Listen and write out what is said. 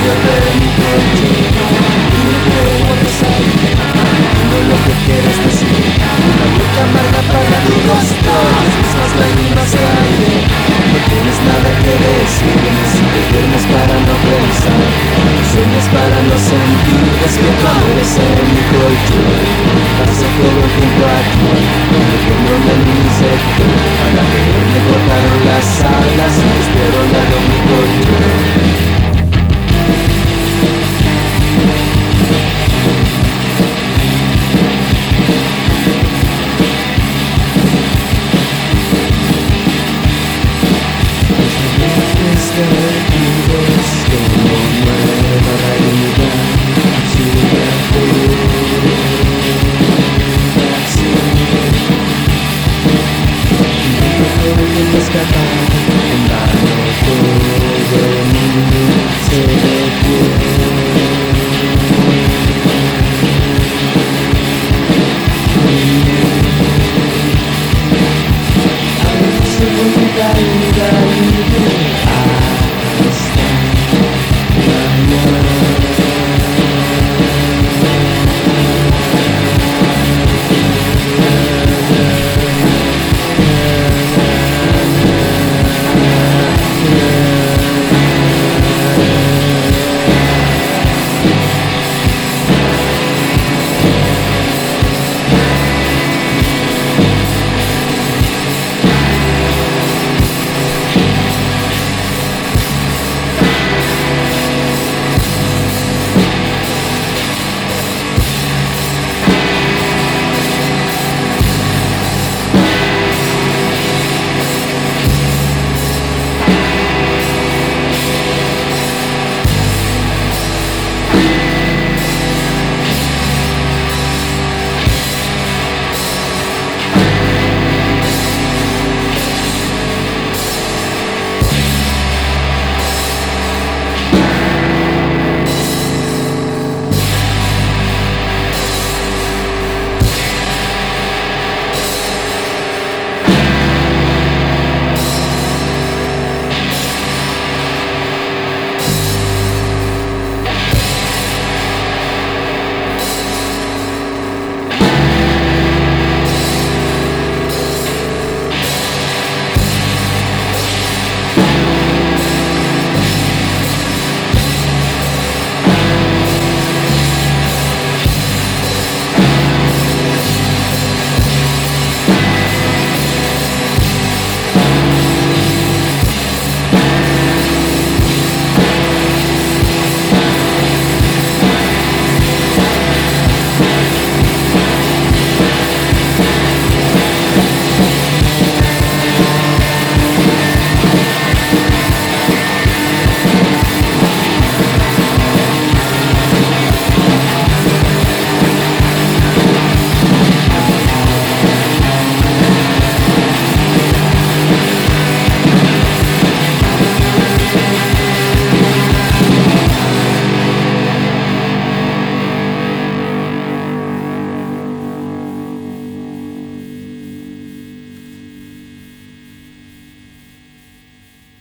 medio de mi colchón. Y no puedo rezar, no lo que quieres decir. Una boca amarga para tu rostro, las mismas lágrimas de aire. No tienes nada que decir, si te duermes para no pensar, sueñas para no sentir. Es que tú eres en mi colchón, paso todo el tiempo aquí. Me pongo en mi sector, para beber me cortaron las alas y espero al lado mi colchón. Bye.